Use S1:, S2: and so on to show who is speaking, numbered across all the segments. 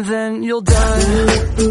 S1: and then you'll die.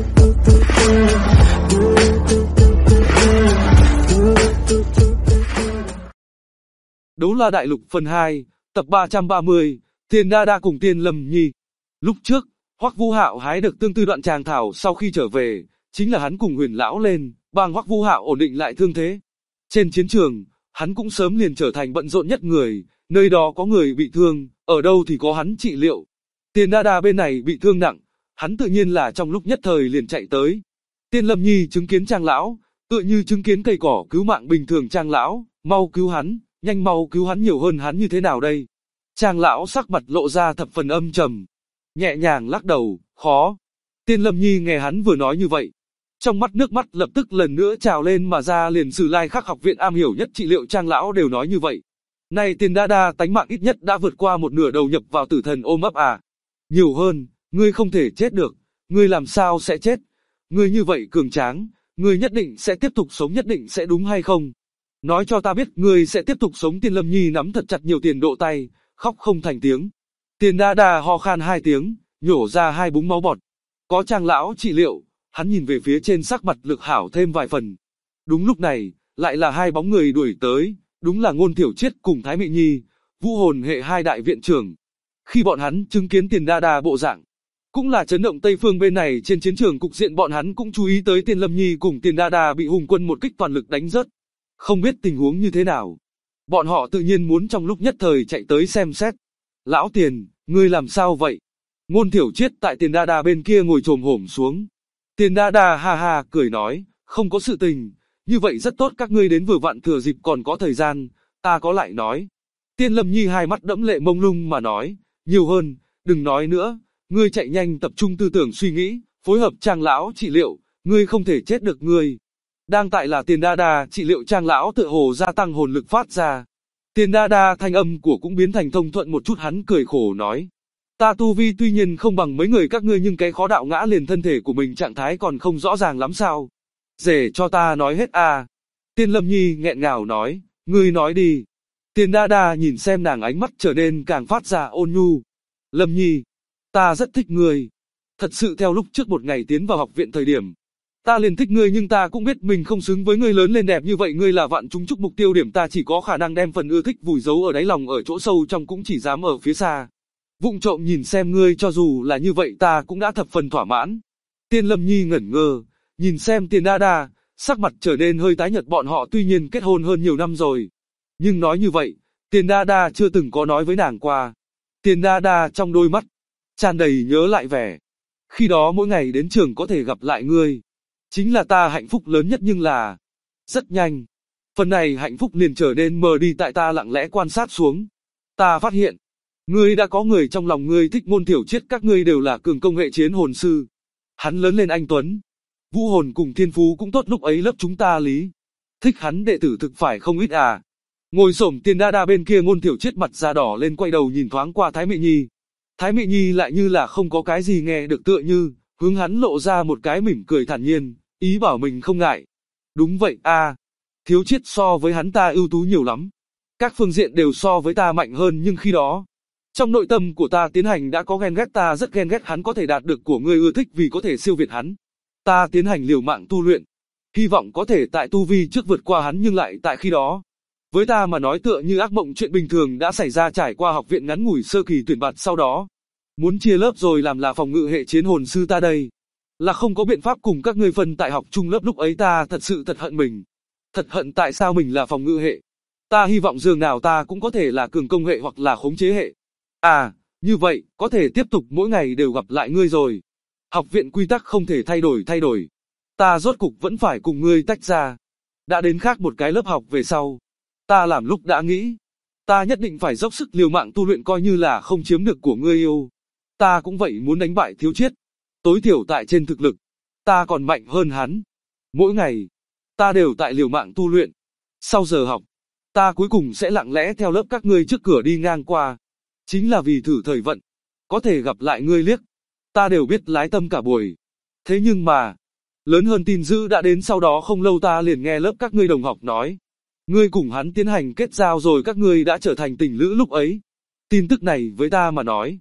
S2: Đấu La Đại Lục phần 2, tập 330, Tiền Đa Đa cùng Tiên Lâm Nhi. Lúc trước, Hoắc Vũ Hạo hái được tương tư đoạn tràng thảo sau khi trở về, chính là hắn cùng Huyền lão lên,帮Hoắc Vũ Hạo ổn định lại thương thế. Trên chiến trường, hắn cũng sớm liền trở thành bận rộn nhất người, nơi đó có người bị thương, ở đâu thì có hắn trị liệu. Tiền Đa Đa bên này bị thương nặng, hắn tự nhiên là trong lúc nhất thời liền chạy tới. Tiên Lâm Nhi chứng kiến Trang lão, tựa như chứng kiến cây cỏ cứu mạng bình thường. Trang lão, mau cứu hắn, nhanh mau cứu hắn, nhiều hơn hắn như thế nào đây? Trang lão sắc mặt lộ ra thập phần âm trầm, nhẹ nhàng lắc đầu, khó. Tiên Lâm Nhi nghe hắn vừa nói như vậy, trong mắt nước mắt lập tức lần nữa trào lên mà ra. Liền Sử Lai Khắc học viện am hiểu nhất trị liệu Trang lão đều nói như vậy. Này Tiền Đa Đa tánh mạng ít nhất đã vượt qua một nửa đầu nhập vào tử thần ôm ấp à. Nhiều hơn, ngươi không thể chết được, ngươi làm sao sẽ chết? Ngươi như vậy cường tráng, ngươi nhất định sẽ tiếp tục sống, nhất định sẽ đúng hay không? Nói cho ta biết ngươi sẽ tiếp tục sống. Tiên Lâm Nhi nắm thật chặt nhiều tiền độ tay, khóc không thành tiếng. Tiền Đa Đa ho khan 2 tiếng, nhổ ra 2 búng máu bọt. Có Trang lão trị liệu, hắn nhìn về phía trên, sắc mặt lực hảo thêm vài phần. Đúng lúc này, lại là 2 bóng người đuổi tới, đúng là Ngôn Thiểu Triết cùng Thái Mị Nhi, Vũ hồn hệ 2 đại viện trưởng. Khi bọn hắn chứng kiến Tiền Đa Đa bộ dạng, cũng là chấn động Tây Phương. Bên này trên chiến trường cục diện bọn hắn cũng chú ý tới Tiên Lâm Nhi cùng Tiền Đa Đa bị Hùng Quân một kích toàn lực đánh rớt. Không biết tình huống như thế nào, bọn họ tự nhiên muốn trong lúc nhất thời chạy tới xem xét. Lão Tiền, ngươi làm sao vậy? Ngôn Thiểu Triết tại Tiền Đa Đa bên kia ngồi chồm hổm xuống. Tiền Đa Đa ha ha cười nói, không có sự tình, như vậy rất tốt, các ngươi đến vừa vặn thừa dịp còn có thời gian, ta có lại nói. Tiên Lâm Nhi hai mắt đẫm lệ mông lung mà nói, nhiều hơn, đừng nói nữa, ngươi chạy nhanh tập trung tư tưởng suy nghĩ, phối hợp Trang lão trị liệu, ngươi không thể chết được. Ngươi đang tại là Tiền Đa Đa trị liệu Trang lão tựa hồ gia tăng hồn lực phát ra. Tiền Đa Đa thanh âm của cũng biến thành thông thuận một chút, hắn cười khổ nói, ta tu vi tuy nhiên không bằng mấy người các ngươi, nhưng cái khó đạo ngã liền thân thể của mình trạng thái còn không rõ ràng lắm sao? Để cho ta nói hết à? Tiên Lâm Nhi nghẹn ngào nói, ngươi nói đi. Tiền Đa Đa nhìn xem nàng, ánh mắt trở nên càng phát ra ôn nhu. Lâm Nhi, ta rất thích ngươi. Thật sự theo lúc trước một ngày tiến vào học viện thời điểm, ta liền thích ngươi, nhưng ta cũng biết mình không xứng với ngươi lớn lên đẹp như vậy. Ngươi là vạn chúng chúc mục tiêu điểm, ta chỉ có khả năng đem phần ưa thích vùi giấu ở đáy lòng, ở chỗ sâu trong, cũng chỉ dám ở phía xa vụng trộm nhìn xem ngươi, cho dù là như vậy ta cũng đã thập phần thỏa mãn. Tiên Lâm Nhi ngẩn ngơ, nhìn xem Tiền Đa Đa, sắc mặt trở nên hơi tái nhợt. Bọn họ tuy nhiên kết hôn hơn nhiều năm rồi, nhưng nói như vậy, Tiền Đa Đa chưa từng có nói với nàng qua. Tiền Đa Đa trong đôi mắt tràn đầy nhớ lại vẻ khi đó mỗi ngày đến trường có thể gặp lại ngươi, chính là ta hạnh phúc lớn nhất. Nhưng là rất nhanh, phần này hạnh phúc liền trở nên mờ đi. Tại ta lặng lẽ quan sát xuống, ta phát hiện ngươi đã có người trong lòng. Ngươi thích Ngôn Thiểu Triết, các ngươi đều là cường công hệ chiến hồn sư. Hắn lớn lên anh tuấn, vũ hồn cùng thiên phú cũng tốt, lúc ấy lớp chúng ta lý thích hắn đệ tử thực phải không ít à. Ngồi xổm Tiền Đa Đa bên kia, Ngôn Thiểu Triết mặt da đỏ lên, quay đầu nhìn thoáng qua Thái Mị Nhi. Thái Mị Nhi lại như là không có cái gì nghe được, tựa như hướng hắn lộ ra một cái mỉm cười thản nhiên, ý bảo mình không ngại. Đúng vậy a, Thiếu Triết so với hắn ta ưu tú nhiều lắm, các phương diện đều so với ta mạnh hơn, nhưng khi đó trong nội tâm của ta tiến hành đã có ghen ghét. Ta rất ghen ghét hắn có thể đạt được của ngươi ưa thích, vì có thể siêu việt hắn, ta tiến hành liều mạng tu luyện, hy vọng có thể tại tu vi trước vượt qua hắn. Nhưng lại tại khi đó, với ta mà nói tựa như ác mộng chuyện bình thường đã xảy ra. Trải qua học viện ngắn ngủi sơ kỳ tuyển bạt, sau đó muốn chia lớp rồi làm là phòng ngự hệ chiến hồn sư, ta đây là không có biện pháp cùng các ngươi phân tại học chung lớp. Lúc ấy ta thật sự thật hận mình, thật hận tại sao mình là phòng ngự hệ. Ta hy vọng dường nào ta cũng có thể là cường công hệ hoặc là khống chế hệ. À, như vậy, có thể tiếp tục mỗi ngày đều gặp lại ngươi rồi. Học viện quy tắc không thể thay đổi. Ta rốt cục vẫn phải cùng ngươi tách ra. Đã đến khác một cái lớp học về sau, ta làm lúc đã nghĩ, ta nhất định phải dốc sức liều mạng tu luyện, coi như là không chiếm được của ngươi yêu. Ta cũng vậy, muốn đánh bại Thiếu Triết. Tối thiểu tại trên thực lực, ta còn mạnh hơn hắn. Mỗi ngày, ta đều tại liều mạng tu luyện. Sau giờ học, ta cuối cùng sẽ lặng lẽ theo lớp các ngươi trước cửa đi ngang qua. Chính là vì thử thời vận, có thể gặp lại ngươi liếc. Ta đều biết lái tâm cả buổi. Thế nhưng mà, lớn hơn tin dữ đã đến. Sau đó không lâu ta liền nghe lớp các ngươi đồng học nói, ngươi cùng hắn tiến hành kết giao rồi, các ngươi đã trở thành tình lữ. Lúc ấy, tin tức này với ta mà nói,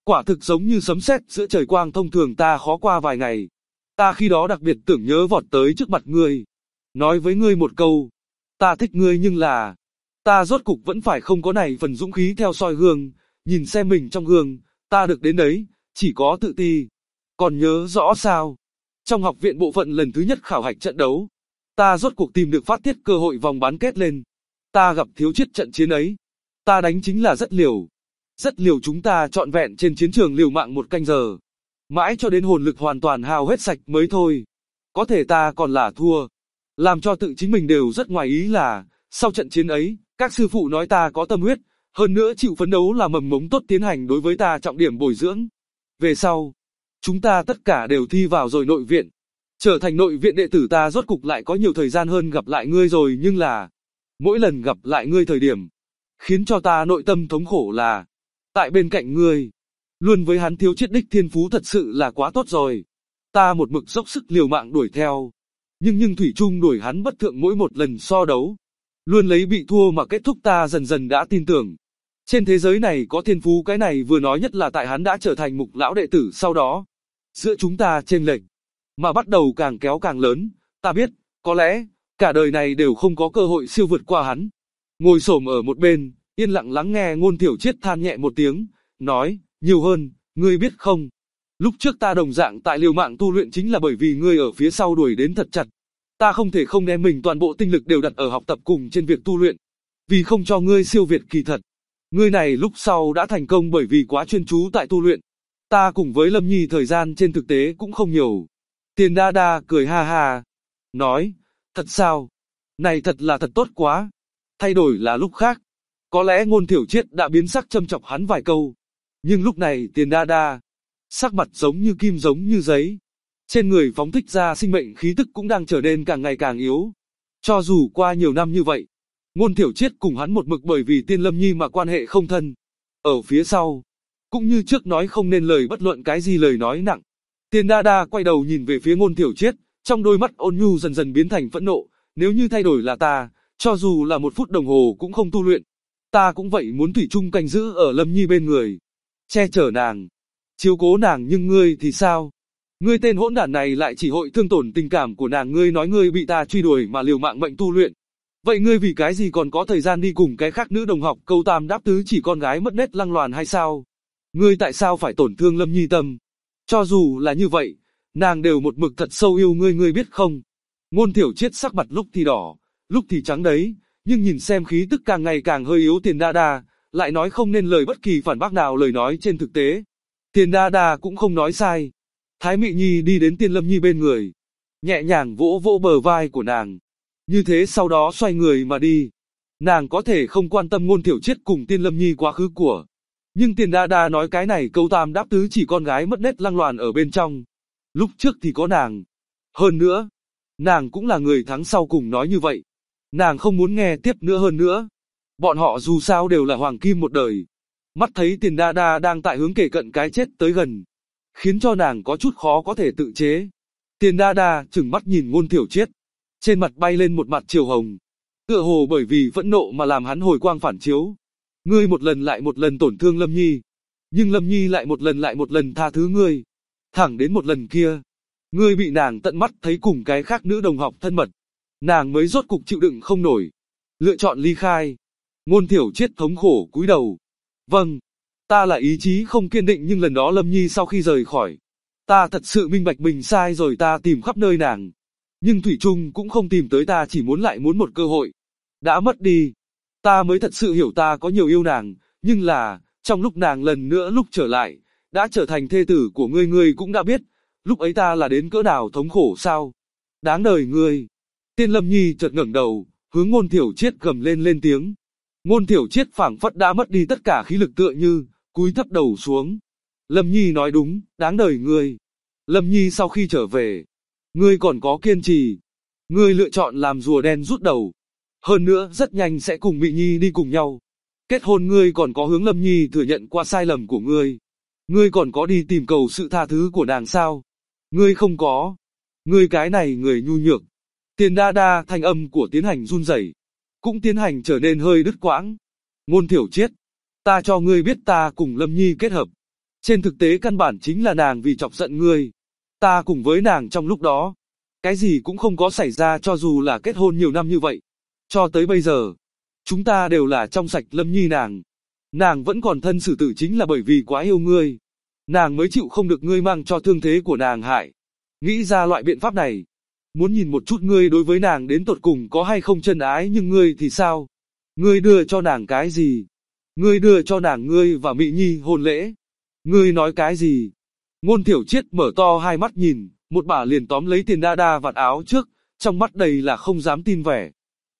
S2: Quả thực giống như sấm sét giữa trời quang thông thường ta khó qua vài ngày. Ta khi đó đặc biệt tưởng nhớ vọt tới trước mặt ngươi. Nói với ngươi một câu. Ta thích ngươi nhưng là... Ta rốt cục vẫn phải không có này phần dũng khí theo soi gương. Nhìn xem mình trong gương. Ta được đến đấy. Chỉ có tự ti. Còn nhớ rõ sao? Trong học viện bộ phận lần thứ nhất khảo hạch trận đấu. Ta rốt cuộc tìm được phát tiết cơ hội vòng bán kết lên. Ta gặp Thiếu Chiết trận chiến ấy. Ta đánh chính là rất liều. Rất liều, chúng ta trọn vẹn trên chiến trường liều mạng 1 canh giờ. Mãi cho đến hồn lực hoàn toàn hao hết sạch mới thôi. Có thể ta còn là thua. Làm cho tự chính mình đều rất ngoài ý là, sau trận chiến ấy, các sư phụ nói ta có tâm huyết, hơn nữa chịu phấn đấu là mầm mống tốt tiến hành đối với ta trọng điểm bồi dưỡng. Về sau, chúng ta tất cả đều thi vào rồi nội viện. Trở thành nội viện đệ tử, ta rốt cục lại có nhiều thời gian hơn gặp lại ngươi rồi, nhưng là mỗi lần gặp lại ngươi thời điểm khiến cho ta nội tâm thống khổ là tại bên cạnh ngươi. Luôn với hắn Thiếu Chiết đích thiên phú thật sự là quá tốt rồi. Ta một mực dốc sức liều mạng đuổi theo, nhưng thủy chung đuổi hắn bất thượng mỗi một lần so đấu. Luôn lấy bị thua mà kết thúc, ta dần dần đã tin tưởng. Trên thế giới này có thiên phú, cái này vừa nói nhất là tại hắn đã trở thành Mục lão đệ tử sau đó. Giữa chúng ta chênh lệch mà bắt đầu càng kéo càng lớn, ta biết, có lẽ, cả đời này đều không có cơ hội siêu vượt qua hắn. Ngồi xổm ở một bên, yên lặng lắng nghe Ngôn Thiểu Chiết than nhẹ một tiếng, nói, nhiều hơn, ngươi biết không? Lúc trước ta đồng dạng tại liều mạng tu luyện chính là bởi vì ngươi ở phía sau đuổi đến thật chặt. Ta không thể không đem mình toàn bộ tinh lực đều đặt ở học tập cùng trên việc tu luyện. Vì không cho ngươi siêu việt kỳ thật. Ngươi này lúc sau đã thành công bởi vì quá chuyên chú tại tu luyện. Ta cùng với Lâm Nhi thời gian trên thực tế cũng không nhiều. Tiền Đa Đa cười ha ha. Nói, thật sao? Này thật là thật tốt quá. Thay đổi là lúc khác. Có lẽ Ngôn Thiểu Chiết đã biến sắc châm chọc hắn vài câu. Nhưng lúc này Tiền Đa Đa, sắc mặt giống như kim giống như giấy. Trên người phóng thích ra sinh mệnh khí tức cũng đang trở nên càng ngày càng yếu. Cho dù qua nhiều năm như vậy, Ngôn Thiểu Chiết cùng hắn một mực bởi vì Tiên Lâm Nhi mà quan hệ không thân. Ở phía sau, cũng như trước nói không nên lời bất luận cái gì lời nói nặng. Tiền Đa Đa quay đầu nhìn về phía Ngôn Thiểu Chiết, trong đôi mắt ôn nhu dần dần biến thành phẫn nộ. Nếu như thay đổi là ta, cho dù là 1 phút đồng hồ cũng không tu luyện, ta cũng vậy muốn thủy chung canh giữ ở Lâm Nhi bên người, che chở nàng, chiếu cố nàng. Nhưng ngươi thì sao? Ngươi tên hỗn đản này lại chỉ hội thương tổn tình cảm của nàng. Ngươi nói ngươi bị ta truy đuổi mà liều mạng mệnh tu luyện. Vậy ngươi vì cái gì còn có thời gian đi cùng cái khác nữ đồng học câu tam đáp tứ chỉ con gái mất nết lăng loàn hay sao? Ngươi tại sao phải tổn thương Lâm Nhi tâm? Cho dù là như vậy, nàng đều một mực thật sâu yêu ngươi, ngươi biết không? Ngôn Thiểu Chiết sắc mặt lúc thì đỏ, lúc thì trắng đấy, nhưng nhìn xem khí tức càng ngày càng hơi yếu Tiền Đa Đa, lại nói không nên lời bất kỳ phản bác nào lời nói trên thực tế. Tiền Đa Đa cũng không nói sai. Thái Mị Nhi đi đến Tiên Lâm Nhi bên người, nhẹ nhàng vỗ vỗ bờ vai của nàng. Như thế sau đó xoay người mà đi. Nàng có thể không quan tâm Ngôn Thiểu Chiết cùng Tiên Lâm Nhi quá khứ của. Nhưng Tiền Đa Đa nói cái này câu tam đáp tứ chỉ con gái mất nết lăng loàn ở bên trong. Lúc trước thì có nàng. Hơn nữa, nàng cũng là người thắng sau cùng nói như vậy. Nàng không muốn nghe tiếp nữa. Hơn nữa, bọn họ dù sao đều là hoàng kim một đời. Mắt thấy Tiền Đa Đa đang tại hướng kề cận cái chết tới gần, khiến cho nàng có chút khó có thể tự chế. Tiền Đa Đa trừng mắt nhìn Ngôn Thiểu Chiết, trên mặt bay lên một mặt chiều hồng, tựa hồ bởi vì phẫn nộ mà làm hắn hồi quang phản chiếu. Ngươi một lần lại một lần tổn thương Lâm Nhi, nhưng Lâm Nhi lại một lần tha thứ ngươi. Thẳng đến một lần kia, ngươi bị nàng tận mắt thấy cùng cái khác nữ đồng học thân mật, nàng mới rốt cục chịu đựng không nổi, lựa chọn ly khai. Ngôn Thiểu Chiết thống khổ cúi đầu. Vâng, ta là ý chí không kiên định, nhưng lần đó Lâm Nhi sau khi rời khỏi, ta thật sự minh bạch mình sai rồi. Ta tìm khắp nơi nàng, nhưng thủy chung cũng không tìm tới. Ta chỉ lại muốn một cơ hội. Đã mất đi, ta mới thật sự hiểu ta có nhiều yêu nàng. Nhưng là, trong lúc nàng lần nữa lúc trở lại, đã trở thành thê tử của ngươi, ngươi cũng đã biết, lúc ấy ta là đến cỡ nào thống khổ sao? Đáng đời ngươi. Tiên Lâm Nhi chợt ngẩng đầu, hướng Ngôn Thiểu Chiết gầm lên tiếng. Ngôn Thiểu Chiết phảng phất đã mất đi tất cả khí lực, tựa như cúi thấp đầu xuống. Lâm Nhi nói đúng, đáng đời ngươi. Lâm Nhi sau khi trở về, ngươi còn có kiên trì. Ngươi lựa chọn làm rùa đen rút đầu. Hơn nữa rất nhanh sẽ cùng Mị Nhi đi cùng nhau. Kết hôn. Ngươi còn có hướng Lâm Nhi thừa nhận qua sai lầm của ngươi. Ngươi còn có đi tìm cầu sự tha thứ của nàng sao? Ngươi không có. Ngươi cái này người nhu nhược. Tiền Đa Đa thanh âm của Tiến Hành run rẩy, cũng tiến hành trở nên hơi đứt quãng. Ngôn Thiểu Chiết, ta cho ngươi biết ta cùng Lâm Nhi kết hợp, Trên thực tế căn bản chính là nàng vì chọc giận ngươi. Ta cùng với nàng trong lúc đó, cái gì cũng không có xảy ra cho dù là kết hôn nhiều năm như vậy. Cho tới bây giờ, chúng ta đều là trong sạch. Lâm Nhi nàng vẫn còn thân xử tử chính là bởi vì quá yêu ngươi. Nàng mới chịu không được ngươi mang cho thương thế của nàng hại. Nghĩ ra loại biện pháp này, muốn nhìn một chút ngươi đối với nàng đến tột cùng có hay không chân ái. Nhưng ngươi thì sao? Ngươi đưa cho nàng cái gì? Ngươi đưa cho nàng ngươi và Mị Nhi hôn lễ. Ngươi nói cái gì? Ngôn Thiểu Triết mở to hai mắt nhìn, một bả liền tóm lấy Tiền Đa Đa vạt áo trước, trong mắt đầy là không dám tin vẻ.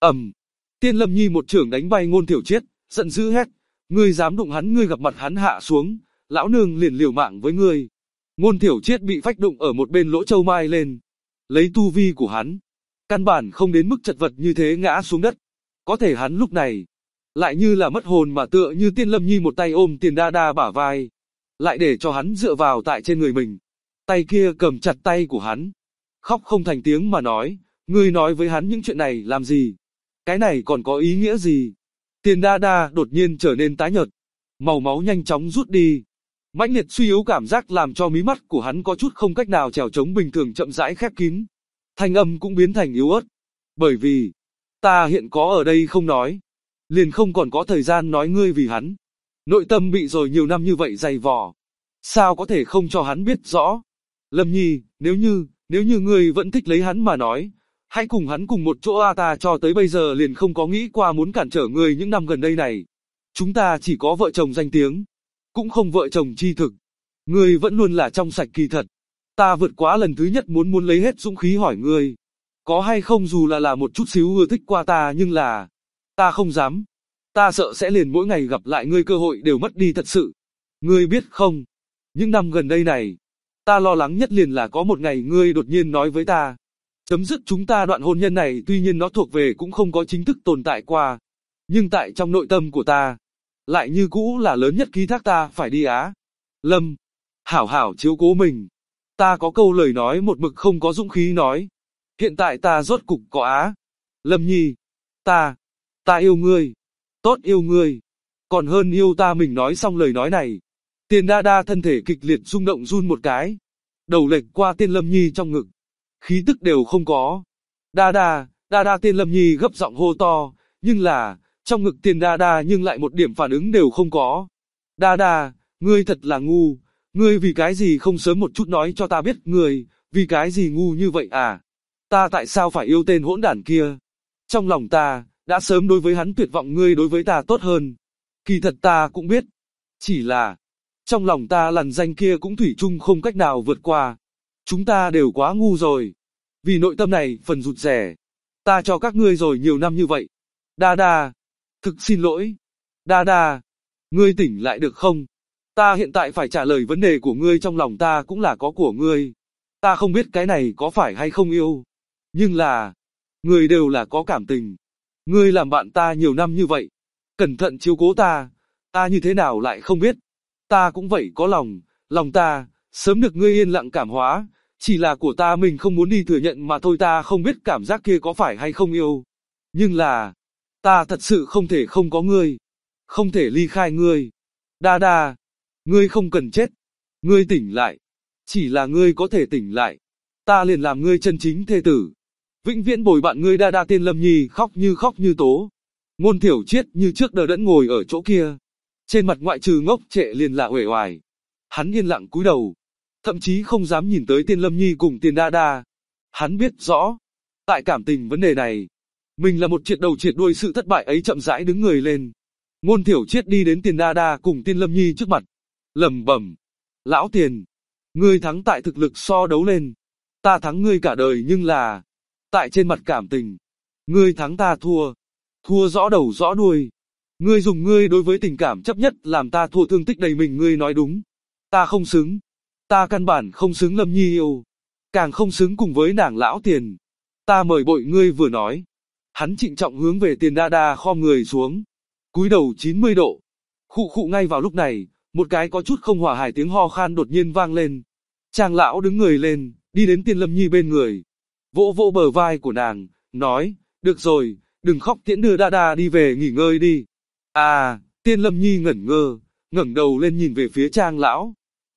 S2: Tiên Lâm Nhi một chưởng đánh bay Ngôn Thiểu Triết, giận dữ hét, ngươi dám đụng hắn, ngươi gặp mặt hắn hạ xuống, lão nương liền liều mạng với ngươi. Ngôn Thiểu Triết bị phách đụng ở một bên lỗ châu mai lên, lấy tu vi của hắn, căn bản không đến mức chật vật như thế ngã xuống đất. Có thể hắn lúc này, lại như là mất hồn mà tựa như Tiên Lâm Nhi một tay ôm Tiền Đa Đa bả vai, lại để cho hắn dựa vào tại trên người mình. Tay kia cầm chặt tay của hắn, khóc không thành tiếng mà nói, ngươi nói với hắn những chuyện này làm gì? Cái này còn có ý nghĩa gì? Tiền Đa Đa đột nhiên trở nên tái nhợt, màu máu nhanh chóng rút đi. Mãnh liệt suy yếu cảm giác làm cho mí mắt của hắn có chút không cách nào trèo chống bình thường chậm rãi khép kín. Thanh âm cũng biến thành yếu ớt. Bởi vì, ta hiện có ở đây không nói, liền không còn có thời gian nói ngươi vì hắn. Nội tâm bị rồi nhiều năm như vậy dày vò, sao có thể không cho hắn biết rõ? Lâm Nhi, nếu như ngươi vẫn thích lấy hắn mà nói, hãy cùng hắn cùng một chỗ. Ta cho tới bây giờ liền không có nghĩ qua muốn cản trở ngươi những năm gần đây này. Chúng ta chỉ có vợ chồng danh tiếng, cũng không vợ chồng chi thực. Ngươi vẫn luôn là trong sạch. Kỳ thật, ta vượt quá lần thứ nhất muốn lấy hết dũng khí hỏi ngươi, có hay không dù là một chút xíu ưa thích qua ta, nhưng là, ta không dám. Ta sợ sẽ liền mỗi ngày gặp lại ngươi cơ hội đều mất đi thật sự. Ngươi biết không, những năm gần đây này, ta lo lắng nhất liền là có một ngày ngươi đột nhiên nói với ta, chấm dứt chúng ta đoạn hôn nhân này. Tuy nhiên nó thuộc về cũng không có chính thức tồn tại qua, nhưng tại trong nội tâm của ta, lại như cũ là lớn nhất ký thác. Ta phải đi á. Lâm, hảo hảo chiếu cố mình. Ta có câu lời nói một mực không có dũng khí nói. Hiện tại ta rốt cục có á. Lâm Nhi, ta yêu ngươi. Tốt, yêu ngươi, còn hơn yêu ta. Mình nói xong lời nói này, Tiền Đa Đa thân thể kịch liệt rung động, run một cái, đầu lệch qua Tiên Lâm Nhi trong ngực, khí tức đều không có. Đa Đa, Tiên Lâm Nhi gấp giọng hô to, nhưng là, trong ngực Tiền Đa Đa nhưng lại một điểm phản ứng đều không có. Đa Đa, ngươi thật là ngu, ngươi vì cái gì không sớm một chút nói cho ta biết? Ngươi, vì cái gì ngu như vậy à? Ta tại sao phải yêu tên hỗn đản kia? Trong lòng ta, đã sớm đối với hắn tuyệt vọng. Ngươi đối với ta tốt hơn. Kỳ thật ta cũng biết, chỉ là, trong lòng ta lằn danh kia cũng thủy chung không cách nào vượt qua. Chúng ta đều quá ngu rồi. Vì nội tâm này phần rụt rẻ, ta cho các ngươi rồi nhiều năm như vậy. Đa Đa, thực xin lỗi. Đa Đa, ngươi tỉnh lại được không? Ta hiện tại phải trả lời vấn đề của ngươi. Trong lòng ta cũng là có của ngươi. Ta không biết cái này có phải hay không yêu, nhưng là, ngươi đều là có cảm tình. Ngươi làm bạn ta nhiều năm như vậy, cẩn thận chiếu cố ta, ta như thế nào lại không biết? Ta cũng vậy có lòng ta, sớm được ngươi yên lặng cảm hóa, chỉ là của ta mình không muốn đi thừa nhận mà thôi. Ta không biết cảm giác kia có phải hay không yêu, nhưng là, ta thật sự không thể không có ngươi, không thể ly khai ngươi. Đa Đa, ngươi không cần chết, ngươi tỉnh lại, chỉ là ngươi có thể tỉnh lại, ta liền làm ngươi chân chính thê tử, vĩnh viễn bồi bạn ngươi. Đa Đa. Tiên Lâm Nhi khóc như tố. Ngôn Thiểu Triết như trước đờ đẫn ngồi ở chỗ kia, trên mặt ngoại trừ ngốc trệ liền là uể oải. Hắn yên lặng cúi đầu, thậm chí không dám nhìn tới Tiên Lâm Nhi cùng Tiền Đa Đa. Hắn biết rõ, tại cảm tình vấn đề này, mình là một triệt đầu triệt đuôi. Sự thất bại ấy chậm rãi đứng người lên. Ngôn Thiểu Triết đi đến Tiền Đa Đa cùng Tiên Lâm Nhi trước mặt, lẩm bẩm: lão Tiền, ngươi thắng tại thực lực so đấu lên, ta thắng ngươi cả đời, nhưng là, tại trên mặt cảm tình, ngươi thắng ta thua, thua rõ đầu rõ đuôi. Ngươi dùng ngươi đối với tình cảm chấp nhất làm ta thua thương tích đầy mình. Ngươi nói đúng, ta không xứng, ta căn bản không xứng Lâm Nhi yêu, càng không xứng cùng với nàng lão Tiền. Ta mời bội ngươi. Vừa nói, hắn trịnh trọng hướng về Tiền Đa Đa khom người xuống, cúi đầu 90 độ. Khụ khụ. Ngay vào lúc này, một cái có chút không hòa hài tiếng ho khan đột nhiên vang lên. Trang lão đứng người lên, đi đến Tiên Lâm Nhi bên người, vỗ vỗ bờ vai của nàng, nói: được rồi, đừng khóc, tiễn đưa Đa Đa đi về nghỉ ngơi đi. À, Tiên Lâm Nhi ngẩn ngơ, ngẩng đầu lên nhìn về phía Trang lão,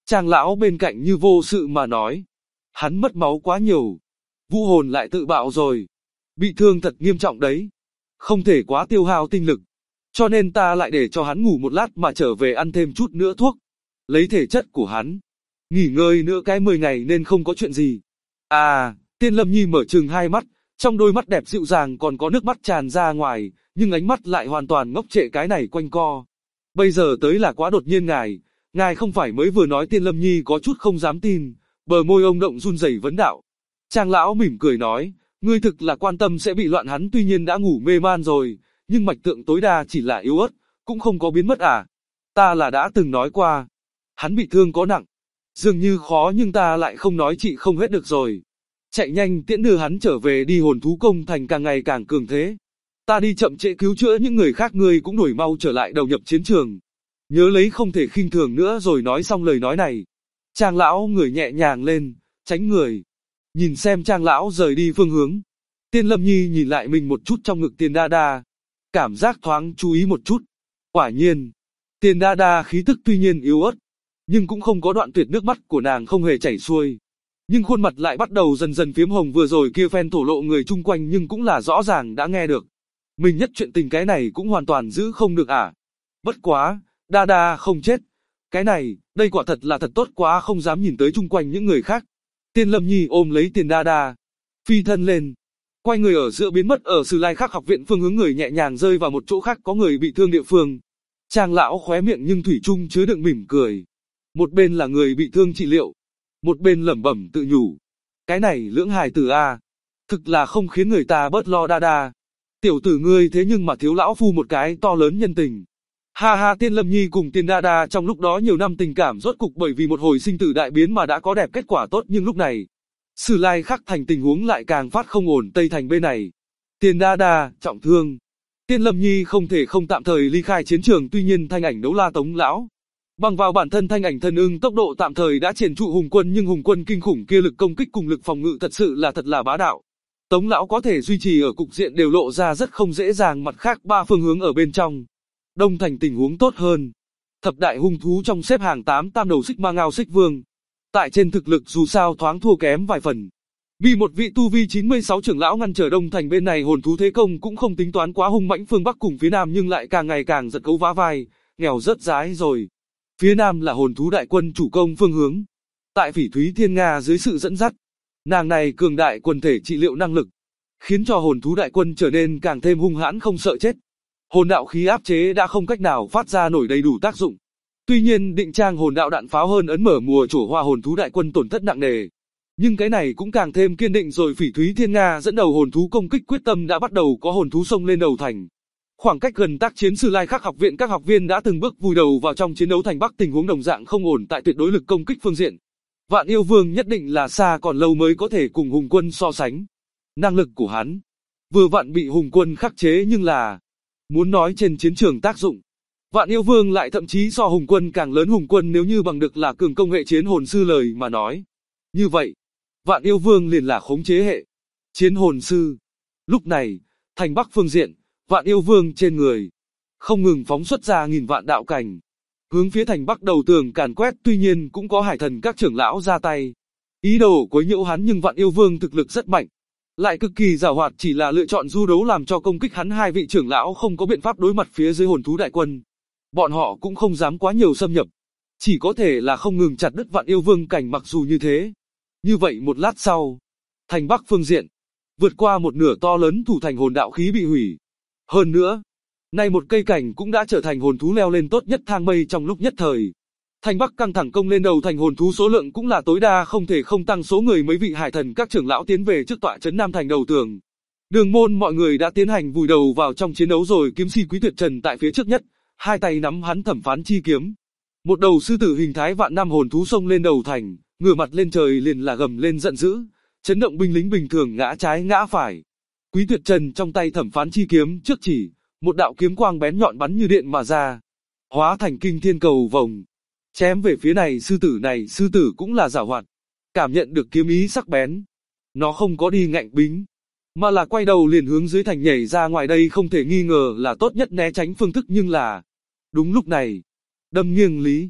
S2: Trang lão bên cạnh như vô sự mà nói. Hắn mất máu quá nhiều. Vũ hồn lại tự bạo rồi. Bị thương thật nghiêm trọng đấy. Không thể quá tiêu hao tinh lực. Cho nên ta lại để cho hắn ngủ một lát mà trở về ăn thêm chút nữa thuốc. Lấy thể chất của hắn. Nghỉ ngơi nữa cái 10 ngày nên không có chuyện gì. À, Tiên Lâm Nhi mở trừng hai mắt. Trong đôi mắt đẹp dịu dàng còn có nước mắt tràn ra ngoài. Nhưng ánh mắt lại hoàn toàn ngốc trệ cái này quanh co. Bây giờ tới là quá đột nhiên ngài không phải mới vừa nói Tiên Lâm Nhi có chút không dám tin, bờ môi ông động run rẩy vấn đạo. Trang lão mỉm cười nói, ngươi thực là quan tâm sẽ bị loạn hắn tuy nhiên đã ngủ mê man rồi, nhưng mạch tượng tối đa chỉ là yếu ớt, cũng không có biến mất à. Ta là đã từng nói qua, hắn bị thương có nặng, dường như khó nhưng ta lại không nói trị không hết được rồi. Chạy nhanh tiễn đưa hắn trở về đi hồn thú công thành càng ngày càng cường thế. Ta đi chậm trễ cứu chữa những người khác ngươi cũng đuổi mau trở lại đầu nhập chiến trường. Nhớ lấy không thể khinh thường nữa rồi nói xong lời nói này. Trang lão người nhẹ nhàng lên, tránh người. Nhìn xem Trang lão rời đi phương hướng. Tiên Lâm Nhi nhìn lại mình một chút trong ngực Tiền Đa Đa. Cảm giác thoáng chú ý một chút. Quả nhiên, Tiền Đa Đa khí tức tuy nhiên yếu ớt, nhưng cũng không có đoạn tuyệt nước mắt của nàng không hề chảy xuôi. Nhưng khuôn mặt lại bắt đầu dần dần phiếm hồng vừa rồi kia phen thổ lộ người chung quanh nhưng cũng là rõ ràng đã nghe được. Mình nhất chuyện tình cái này cũng hoàn toàn giữ không được à. Bất quá, Đa Đa không chết. Cái này, đây quả thật là thật tốt quá không dám nhìn tới chung quanh những người khác. Tiên Lâm Nhi ôm lấy Tiền Đa Đa. Phi thân lên. Quay người ở giữa biến mất ở Sử Lai Khắc học viện phương hướng người nhẹ nhàng rơi vào một chỗ khác có người bị thương địa phương. Trang lão khóe miệng nhưng thủy chung chứa đựng mỉm cười. Một bên là người bị thương trị liệu. Một bên lẩm bẩm tự nhủ. Cái này lưỡng hài tử a, thực là không khiến người ta bớt lo Đa Đa. Tiểu tử ngươi thế nhưng mà thiếu lão phu một cái to lớn nhân tình. Ha ha Tiên Lâm Nhi cùng Tiền Đa Đa trong lúc đó nhiều năm tình cảm rốt cục bởi vì một hồi sinh tử đại biến mà đã có đẹp kết quả tốt nhưng lúc này, Sử Lai Khắc thành tình huống lại càng phát không ổn Tây thành bên này. Tiền Đa Đa, trọng thương. Tiên Lâm Nhi không thể không tạm thời ly khai chiến trường tuy nhiên thanh ảnh đấu la tống lão. Bằng vào bản thân thanh ảnh thân ưng tốc độ tạm thời đã triển trụ hùng quân nhưng hùng quân kinh khủng kia lực công kích cùng lực phòng ngự thật sự là bá đạo. Tống lão có thể duy trì ở cục diện đều lộ ra rất không dễ dàng mặt khác ba phương hướng ở bên trong. Đông thành tình huống tốt hơn. Thập đại hung thú trong xếp hàng 8 tam đầu xích ma ngao xích vương. Tại trên thực lực dù sao thoáng thua kém vài phần. Vì một vị tu vi 96 trưởng lão ngăn trở đông thành bên này hồn thú thế công cũng không tính toán quá hung mãnh phương Bắc cùng phía Nam nhưng lại càng ngày càng giật cấu vá vai, nghèo rớt rái rồi. Phía Nam là hồn thú đại quân chủ công phương hướng. Tại Phỉ Thúy Thiên Nga dưới sự dẫn dắt, nàng này cường đại quần thể trị liệu năng lực, khiến cho hồn thú đại quân trở nên càng thêm hung hãn không sợ chết. Hồn đạo khí áp chế đã không cách nào phát ra nổi đầy đủ tác dụng. Tuy nhiên định trang hồn đạo đạn pháo hơn ấn mở mùa trổ hoa hồn thú đại quân tổn thất nặng nề. Nhưng cái này cũng càng thêm kiên định rồi Phỉ Thúy Thiên Nga dẫn đầu hồn thú công kích quyết tâm đã bắt đầu có hồn thú xông lên đầu thành. Khoảng cách gần tác chiến Sử Lai Khắc học viện các học viên đã từng bước vùi đầu vào trong chiến đấu thành Bắc tình huống đồng dạng không ổn tại tuyệt đối lực công kích phương diện. Vạn Yêu Vương nhất định là xa còn lâu mới có thể cùng Hùng Quân so sánh. Năng lực của hắn vừa vặn bị Hùng Quân khắc chế nhưng là muốn nói trên chiến trường tác dụng, Vạn Yêu Vương lại thậm chí so Hùng Quân càng lớn. Hùng Quân nếu như bằng được là cường công hệ chiến hồn sư lời mà nói, như vậy Vạn Yêu Vương liền là khống chế hệ chiến hồn sư. Lúc này, thành Bắc phương diện, Vạn Yêu Vương trên người không ngừng phóng xuất ra nghìn vạn đạo cảnh, hướng phía thành Bắc đầu tường càn quét. Tuy nhiên cũng có hải thần các trưởng lão ra tay, ý đồ quấy nhiễu hắn nhưng Vạn Yêu Vương thực lực rất mạnh, lại cực kỳ giàu hoạt, chỉ là lựa chọn du đấu làm cho công kích hắn hai vị trưởng lão không có biện pháp đối mặt phía dưới hồn thú đại quân. Bọn họ cũng không dám quá nhiều xâm nhập, chỉ có thể là không ngừng chặt đứt Vạn Yêu Vương cảnh. Mặc dù như thế, như vậy một lát sau, thành Bắc phương diện, vượt qua một nửa to lớn thủ thành hồn đạo khí bị hủy. Hơn nữa, nay một cây cảnh cũng đã trở thành hồn thú leo lên tốt nhất thang mây trong lúc nhất thời. Thành Bắc căng thẳng công lên đầu thành hồn thú số lượng cũng là tối đa không thể không tăng số người. Mấy vị hải thần các trưởng lão tiến về trước tọa trấn Nam thành đầu tường. Đường môn mọi người đã tiến hành vùi đầu vào trong chiến đấu rồi. Kiếm si Quý Tuyệt Trần tại phía trước nhất, hai tay nắm hắn thẩm phán chi kiếm. Một đầu sư tử hình thái vạn năm hồn thú xông lên đầu thành, ngửa mặt lên trời liền là gầm lên giận dữ, chấn động binh lính bình thường ngã trái ngã phải. Quý Tuyệt Trần trong tay thẩm phán chi kiếm trước chỉ, một đạo kiếm quang bén nhọn bắn như điện mà ra, hóa thành kinh thiên cầu vồng, chém về phía này. Sư tử cũng là giảo hoạt, cảm nhận được kiếm ý sắc bén, nó không có đi ngạnh bính, mà là quay đầu liền hướng dưới thành nhảy ra ngoài. Đây không thể nghi ngờ là tốt nhất né tránh phương thức nhưng là đúng lúc này, đâm nghiêng lý,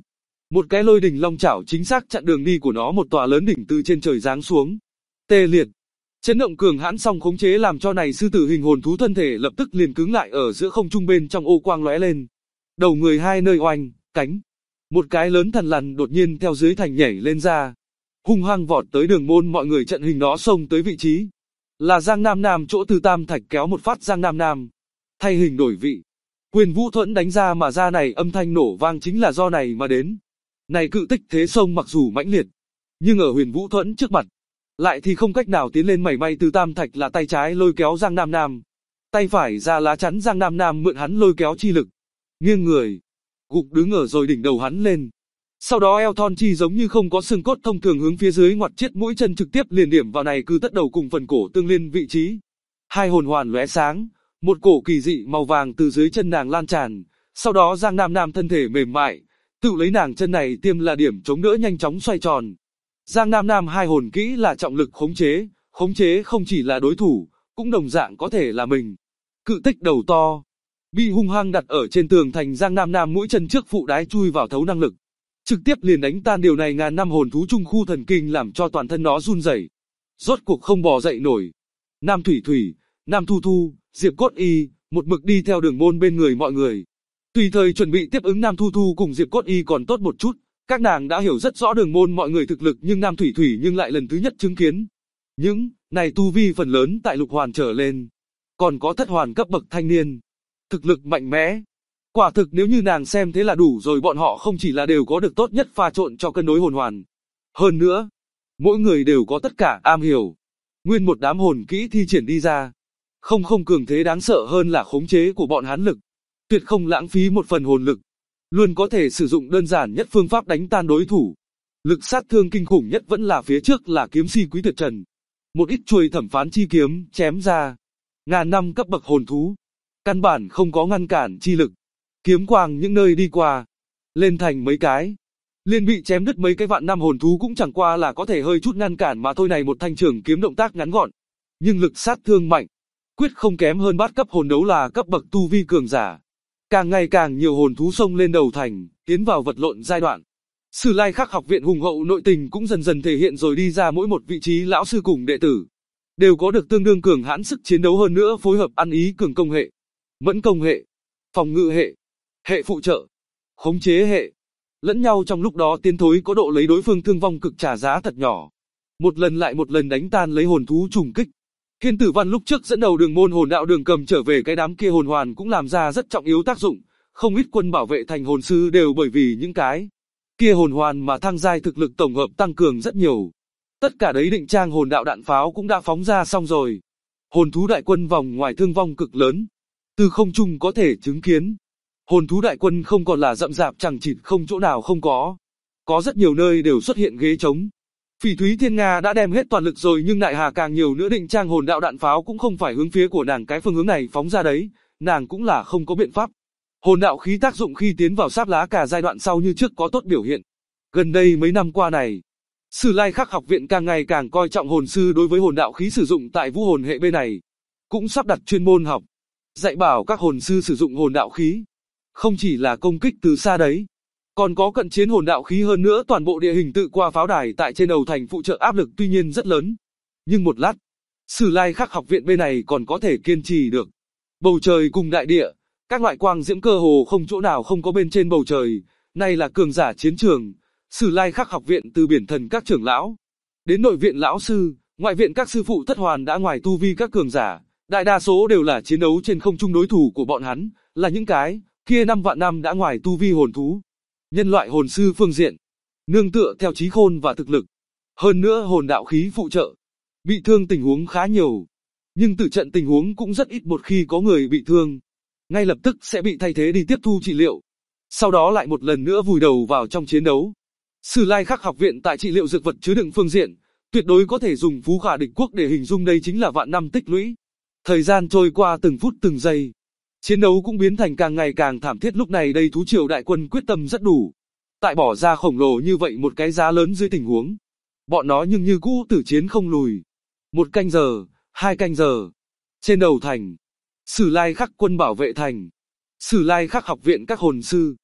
S2: Một cái lôi đỉnh long chảo chính xác chặn đường đi của nó, một tòa lớn đỉnh từ trên trời giáng xuống. Tê liệt. Chấn động cường hãn song khống chế làm cho này sư tử hình hồn thú thân thể lập tức liền cứng lại ở giữa không trung, bên trong ô quang lóe lên. Đầu người hai nơi oanh, cánh. Một cái lớn thần lằn đột nhiên theo dưới thành nhảy lên ra. Hung hăng vọt tới Đường Môn mọi người trận hình, nó xông tới vị trí. Là Giang Nam Nam chỗ từ Tam Thạch kéo một phát Giang Nam Nam. Thay hình đổi vị. Quyền Vũ Thuẫn đánh ra mà ra này âm thanh nổ vang chính là do này mà đến. Này cự tích thế sông mặc dù mãnh liệt, nhưng ở Huyền Vũ Thuẫn trước mặt, lại thì không cách nào tiến lên mảy may. Từ Tam Thạch là tay trái lôi kéo Giang Nam Nam, tay phải ra lá chắn Giang Nam Nam mượn hắn lôi kéo chi lực, nghiêng người, gục đứng ở rồi đỉnh đầu hắn lên. Sau đó eo thon chi giống như không có xương cốt thông thường hướng phía dưới ngoặt chiết mũi chân trực tiếp liền điểm vào này cư tất đầu cùng phần cổ tương liên vị trí. Hai hồn hoàn lóe sáng, một cổ kỳ dị màu vàng từ dưới chân nàng lan tràn, sau đó Giang Nam Nam thân thể mềm mại, tự lấy nàng chân này tiêm là điểm chống đỡ nhanh chóng xoay tròn. Giang Nam Nam hai hồn kỹ là trọng lực khống chế không chỉ là đối thủ, cũng đồng dạng có thể là mình. Cự tích đầu to, bị hung hăng đặt ở trên tường thành, Giang Nam Nam mũi chân trước phụ đái chui vào thấu năng lực, trực tiếp liền đánh tan điều này ngàn năm hồn thú trung khu thần kinh, làm cho toàn thân nó run rẩy, rốt cuộc không bò dậy nổi. Nam Thủy Thủy, Nam Thu Thu, Diệp Cốt Y, một mực đi theo Đường Môn bên người mọi người. Tùy thời chuẩn bị tiếp ứng Nam Thu Thu cùng Diệp Cốt Y còn tốt một chút, các nàng đã hiểu rất rõ Đường Môn mọi người thực lực, nhưng Nam Thủy Thủy nhưng lại lần thứ nhất chứng kiến. Những này tu vi phần lớn tại lục hoàn trở lên, còn có thất hoàn cấp bậc thanh niên. Thực lực mạnh mẽ. Quả thực nếu như nàng xem thế là đủ rồi, bọn họ không chỉ là đều có được tốt nhất pha trộn cho cân đối hồn hoàn. Hơn nữa, mỗi người đều có tất cả am hiểu. Nguyên một đám hồn kỹ thi triển đi ra. Không cường thế đáng sợ hơn là khống chế của bọn hắn lực. Tuyệt không lãng phí một phần hồn lực. Luôn có thể sử dụng đơn giản nhất phương pháp đánh tan đối thủ. Lực sát thương kinh khủng nhất vẫn là phía trước là kiếm si Quý Tuyệt Trần. Một ít chuôi thẩm phán chi kiếm chém ra. Ngàn năm cấp bậc hồn thú. Căn bản không có ngăn cản chi lực. Kiếm quang những nơi đi qua. Lên thành mấy cái. Liên bị chém đứt mấy cái vạn năm hồn thú cũng chẳng qua là có thể hơi chút ngăn cản mà thôi. Này một thanh trường kiếm động tác ngắn gọn. Nhưng lực sát thương mạnh. Quyết không kém hơn bát cấp hồn đấu là cấp bậc tu vi cường giả. Càng ngày càng nhiều hồn thú xông lên đầu thành, tiến vào vật lộn giai đoạn. Sử Lai Khắc học viện hùng hậu nội tình cũng dần dần thể hiện rồi đi ra, mỗi một vị trí lão sư cùng đệ tử đều có được tương đương cường hãn sức chiến đấu, hơn nữa phối hợp ăn ý cường công hệ, mẫn công hệ, phòng ngự hệ, hệ phụ trợ, khống chế hệ, lẫn nhau trong lúc đó tiến thối có độ lấy đối phương thương vong cực trả giá thật nhỏ. Một lần lại một lần đánh tan lấy hồn thú trùng kích. Hiên Tử Văn lúc trước dẫn đầu Đường Môn hồn đạo đường cầm trở về cái đám kia hồn hoàn cũng làm ra rất trọng yếu tác dụng, không ít quân bảo vệ thành hồn sư đều bởi vì những cái kia hồn hoàn mà thăng giai, thực lực tổng hợp tăng cường rất nhiều. Tất cả đấy định trang hồn đạo đạn pháo cũng đã phóng ra xong rồi. Hồn thú đại quân vòng ngoài thương vong cực lớn. Từ không trung có thể chứng kiến. Hồn thú đại quân không còn là rậm rạp chẳng chịt không chỗ nào không có. Có rất nhiều nơi đều xuất hiện ghế trống. Phỉ Thúy Thiên Nga đã đem hết toàn lực rồi, nhưng Nại Hà càng nhiều nữa, định trang hồn đạo đạn pháo cũng không phải hướng phía của nàng cái phương hướng này phóng ra đấy, nàng cũng là không có biện pháp. Hồn đạo khí tác dụng khi tiến vào sáp lá cả giai đoạn sau như trước có tốt biểu hiện. Gần đây mấy năm qua này, Sử Lai Khắc học viện càng ngày càng coi trọng hồn sư, đối với hồn đạo khí sử dụng tại vũ hồn hệ bên này, cũng sắp đặt chuyên môn học, dạy bảo các hồn sư sử dụng hồn đạo khí. Không chỉ là công kích từ xa đấy, còn có cận chiến hồn đạo khí, hơn nữa toàn bộ địa hình tự qua pháo đài tại trên đầu thành phụ trợ áp lực tuy nhiên rất lớn. Nhưng một lát, Sử Lai Khắc học viện bên này còn có thể kiên trì được. Bầu trời cùng đại địa, các loại quang diễm cơ hồ không chỗ nào không có bên trên bầu trời, này là cường giả chiến trường. Sử Lai Khắc học viện từ biển thần các trưởng lão, đến nội viện lão sư, ngoại viện các sư phụ thất hoàn đã ngoài tu vi các cường giả, đại đa số đều là chiến đấu trên không trung, đối thủ của bọn hắn là những cái kia 5 vạn năm đã ngoài tu vi hồn thú. Nhân loại hồn sư phương diện, nương tựa theo trí khôn và thực lực, hơn nữa hồn đạo khí phụ trợ, bị thương tình huống khá nhiều, nhưng tử trận tình huống cũng rất ít. Một khi có người bị thương, ngay lập tức sẽ bị thay thế đi tiếp thu trị liệu, sau đó lại một lần nữa vùi đầu vào trong chiến đấu. Sử Lai Khắc học viện tại trị liệu dược vật chứa đựng phương diện, tuyệt đối có thể dùng phú khả địch quốc để hình dung, đây chính là vạn năm tích lũy. Thời gian trôi qua từng phút từng giây, chiến đấu cũng biến thành càng ngày càng thảm thiết. Lúc này đây thú triều đại quân quyết tâm rất đủ. Tại bỏ ra khổng lồ như vậy một cái giá lớn dưới tình huống, bọn nó nhưng như cũ tử chiến không lùi. 1 canh giờ, 2 canh giờ. Trên đầu thành, Sử Lai Khắc quân bảo vệ thành, Sử Lai Khắc học viện các hồn sư,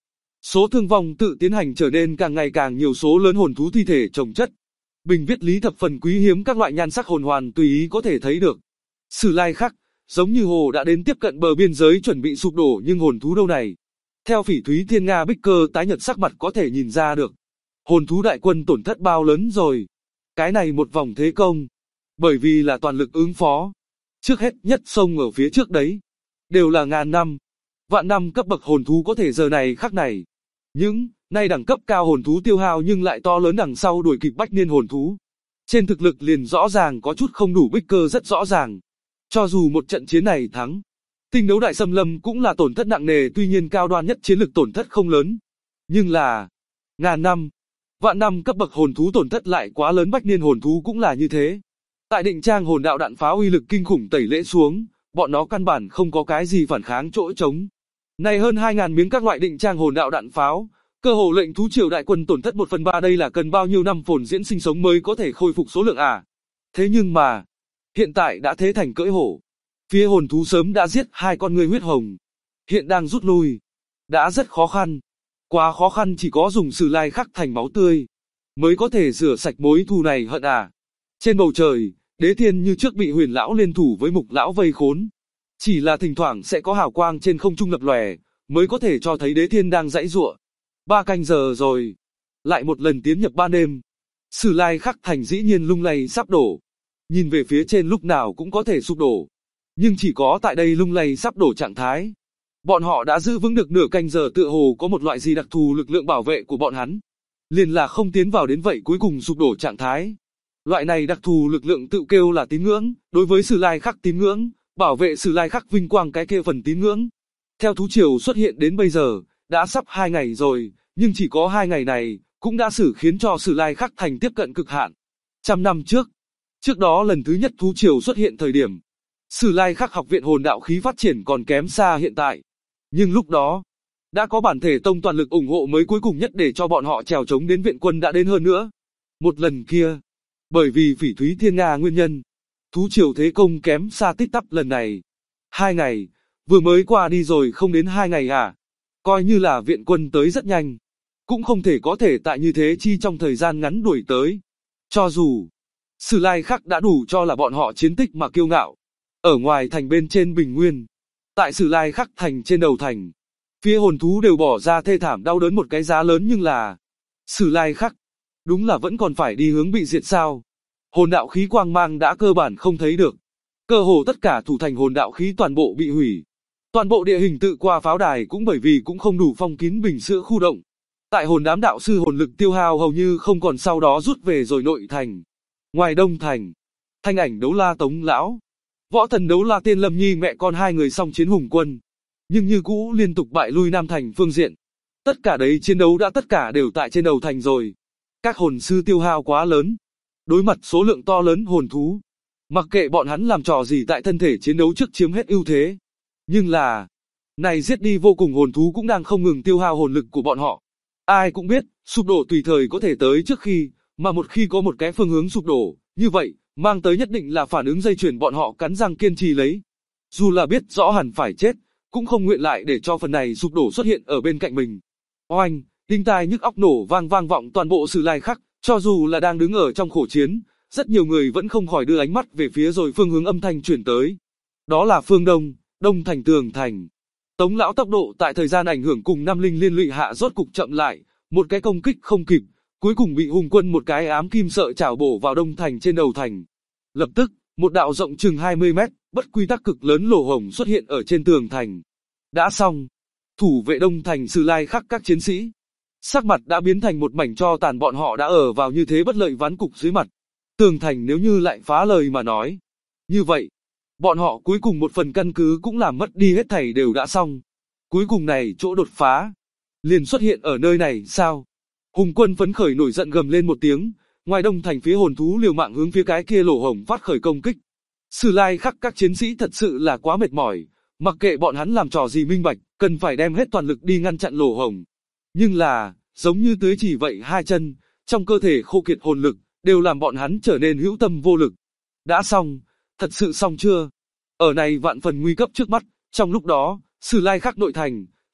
S2: Số thương vong tự tiến hành trở nên càng ngày càng nhiều, số lớn hồn thú thi thể chồng chất. Bình viết lý thập phần quý hiếm, các loại nhan sắc hồn hoàn tùy ý có thể thấy được. Sử Lai Khắc, giống như hồ đã đến tiếp cận bờ biên giới chuẩn bị sụp đổ, nhưng hồn thú đâu này? Theo Phỉ Thúy Thiên Nga Bích Cơ tái nhợt sắc mặt có thể nhìn ra được. Hồn thú đại quân tổn thất bao lớn rồi. Cái này một vòng thế công. Bởi vì là toàn lực ứng phó. Trước hết nhất sông ở phía trước đấy. Đều là ngàn năm, vạn năm cấp bậc hồn thú có thể giờ này khắc này. Những nay đẳng cấp cao hồn thú tiêu hao nhưng lại to lớn đằng sau đuổi kịp bách niên hồn thú. Trên thực lực liền rõ ràng có chút không đủ, Bích Cơ rất rõ ràng. Cho dù một trận chiến này thắng, tinh đấu đại xâm lâm cũng là tổn thất nặng nề, tuy nhiên cao đoan nhất chiến lực tổn thất không lớn. Nhưng là ngàn năm, vạn năm cấp bậc hồn thú tổn thất lại quá lớn, bách niên hồn thú cũng là như thế. Tại Định Trang hồn đạo đạn pháo uy lực kinh khủng tẩy lễ xuống, bọn nó căn bản không có cái gì phản kháng chỗ trống. Này hơn 2.000 miếng các loại Định Trang hồn đạo đạn pháo, cơ hồ lệnh thú triều đại quân tổn thất 1/3, đây là cần bao nhiêu năm phồn diễn sinh sống mới có thể khôi phục số lượng à? Thế nhưng mà, hiện tại đã thế thành cưỡi hổ. Phía hồn thú sớm đã giết 2 con người huyết hồng, hiện đang rút lui, đã rất khó khăn. Quá khó khăn, chỉ có dùng Sử Lai Khắc thành máu tươi mới có thể rửa sạch mối thù này hận à. Trên bầu trời, Đế Thiên như trước bị Huyền lão liên thủ với Mục lão vây khốn. Chỉ là thỉnh thoảng sẽ có hào quang trên không trung lập lòe, mới có thể cho thấy Đế Thiên đang giãy giụa. 3 canh giờ rồi, lại một lần tiến nhập ban đêm. Sử Lai Khắc thành dĩ nhiên lung lay sắp đổ. Nhìn về phía trên lúc nào cũng có thể sụp đổ. Nhưng chỉ có tại đây lung lay sắp đổ trạng thái. Bọn họ đã giữ vững được nửa canh giờ, tựa hồ có một loại gì đặc thù lực lượng bảo vệ của bọn hắn. Liền là không tiến vào đến vậy cuối cùng sụp đổ trạng thái. Loại này đặc thù lực lượng tự kêu là tín ngưỡng, đối với Sử Lai Khắc tín ngưỡng, bảo vệ Sử Lai Khắc vinh quang cái kia phần tín ngưỡng. Theo thú triều xuất hiện đến bây giờ, đã sắp 2 ngày rồi, nhưng chỉ có 2 ngày này, cũng đã khiến cho Sử Lai Khắc thành tiếp cận cực hạn. 100 năm trước đó lần thứ nhất thú triều xuất hiện thời điểm, Sử Lai Khắc học viện hồn đạo khí phát triển còn kém xa hiện tại. Nhưng lúc đó, đã có bản thể tông toàn lực ủng hộ mới cuối cùng nhất để cho bọn họ trèo trống đến viện quân đã đến hơn nữa. Một lần kia, bởi vì Phỉ Thúy Thiên Nga nguyên nhân, thú triều thế công kém xa tít tắp. Lần này 2 ngày, vừa mới qua đi rồi, không đến 2 ngày à. Coi như là viện quân tới rất nhanh, cũng không thể có thể tại như thế chi trong thời gian ngắn đuổi tới. Cho dù Sử Lai Khắc đã đủ cho là bọn họ chiến tích mà kiêu ngạo. Ở ngoài thành bên trên bình nguyên, tại Sử Lai Khắc thành trên đầu thành, phía hồn thú đều bỏ ra thê thảm đau đớn một cái giá lớn, nhưng là Sử Lai Khắc đúng là vẫn còn phải đi hướng bị diệt sao? Hồn đạo khí quang mang đã cơ bản không thấy được. Cơ hồ tất cả thủ thành hồn đạo khí toàn bộ bị hủy. Toàn bộ địa hình tự qua pháo đài cũng bởi vì cũng không đủ phong kín bình sữa khu động. Tại hồn đám đạo sư hồn lực tiêu hao hầu như không còn, sau đó rút về rồi nội thành. Ngoài đông thành, Thanh Ảnh Đấu La Tống lão, Võ Thần Đấu La Tiên Lâm Nhi mẹ con 2 người song chiến hùng quân, nhưng như cũ liên tục bại lui Nam thành phương diện. Tất cả đấy chiến đấu đã tất cả đều tại trên đầu thành rồi. Các hồn sư tiêu hao quá lớn. Đối mặt số lượng to lớn hồn thú, mặc kệ bọn hắn làm trò gì tại thân thể chiến đấu trước chiếm hết ưu thế. Nhưng là, này giết đi vô cùng hồn thú cũng đang không ngừng tiêu hao hồn lực của bọn họ. Ai cũng biết, sụp đổ tùy thời có thể tới trước khi, mà một khi có một cái phương hướng sụp đổ, như vậy, mang tới nhất định là phản ứng dây chuyền, bọn họ cắn răng kiên trì lấy. Dù là biết rõ hẳn phải chết, cũng không nguyện lại để cho phần này sụp đổ xuất hiện ở bên cạnh mình. Oanh, đinh tai nhức óc nổ vang vọng toàn bộ Sử Lai Khắc, cho dù là đang đứng ở trong khổ chiến, rất nhiều người vẫn không khỏi đưa ánh mắt về phía rồi phương hướng âm thanh chuyển tới. Đó là phương đông, đông thành tường thành. Tống lão tốc độ tại thời gian ảnh hưởng cùng Nam Linh liên lụy hạ rốt cục chậm lại, một cái công kích không kịp, cuối cùng bị hùng quân một cái ám kim sợi chảo bổ vào đông thành trên đầu thành. Lập tức, một đạo rộng chừng 20 mét, bất quy tắc cực lớn lỗ hổng xuất hiện ở trên tường thành. Đã xong, thủ vệ đông thành Sử Lai Khắc các chiến sĩ, sắc mặt đã biến thành một mảnh tro tàn, bọn họ đã ở vào như thế bất lợi ván cục dưới mặt. Tường thành nếu như lại phá lời mà nói, như vậy, bọn họ cuối cùng một phần căn cứ cũng làm mất đi, hết thảy đều đã xong. Cuối cùng này chỗ đột phá, liền xuất hiện ở nơi này sao? Hùng quân phấn khởi nổi giận gầm lên một tiếng, ngoài đông thành phía hồn thú liều mạng hướng phía cái kia lỗ hổng phát khởi công kích. Sử Lai Khắc các chiến sĩ thật sự là quá mệt mỏi, mặc kệ bọn hắn làm trò gì minh bạch, cần phải đem hết toàn lực đi ngăn chặn lỗ hổng. Nhưng là, giống như tưới chỉ vậy 2 chân, trong cơ thể khô kiệt hồn lực, đều làm bọn hắn trở nên hữu tâm vô lực. Đã xong, thật sự xong chưa? Ở này vạn phần nguy cấp trước mắt, trong lúc đó, Sử Lai Khắc nội thành,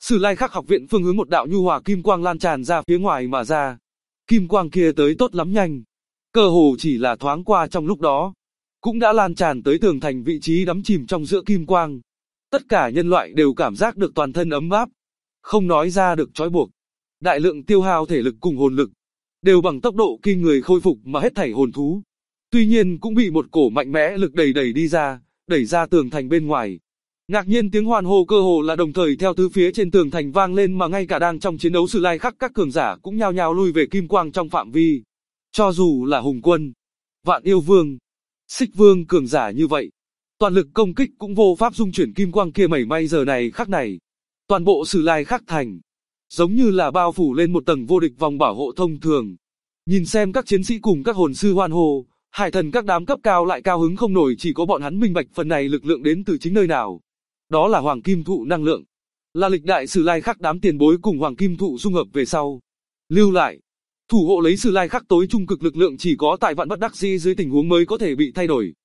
S2: Sử Lai Khắc học viện phương hướng một đạo nhu hòa kim quang lan tràn ra phía ngoài mà ra. Kim quang kia tới tốt lắm nhanh. Cơ hồ chỉ là thoáng qua trong lúc đó, cũng đã lan tràn tới tường thành vị trí đắm chìm trong giữa kim quang. Tất cả nhân loại đều cảm giác được toàn thân ấm áp, không nói ra được trói buộc. Đại lượng tiêu hao thể lực cùng hồn lực, đều bằng tốc độ kinh người khôi phục mà hết thảy hồn thú. Tuy nhiên cũng bị một cổ mạnh mẽ lực đẩy đi ra, đẩy ra tường thành bên ngoài. Ngạc nhiên tiếng hoan hô cơ hồ là đồng thời theo tứ phía trên tường thành vang lên, mà ngay cả đang trong chiến đấu Sử Lai Khắc các cường giả cũng nhao nhao lui về kim quang trong phạm vi. Cho dù là Hùng Quân, Vạn Yêu Vương, Xích Vương cường giả như vậy, toàn lực công kích cũng vô pháp dung chuyển kim quang kia mảy may. Giờ này khắc này, toàn bộ Sử Lai Khắc thành giống như là bao phủ lên một tầng vô địch vòng bảo hộ thông thường. Nhìn xem các chiến sĩ cùng các hồn sư hoan hô, hải thần các đám cấp cao lại cao hứng không nổi, chỉ có bọn hắn minh bạch phần này lực lượng đến từ chính nơi nào. Đó là Hoàng Kim Thụ năng lượng, là lịch đại Sử Lai Khắc đám tiền bối cùng Hoàng Kim Thụ dung hợp về sau lưu lại. Thủ hộ lấy Sử Lai Khắc tối trung cực lực lượng chỉ có tại vạn bất đắc dĩ dưới tình huống mới có thể bị thay đổi.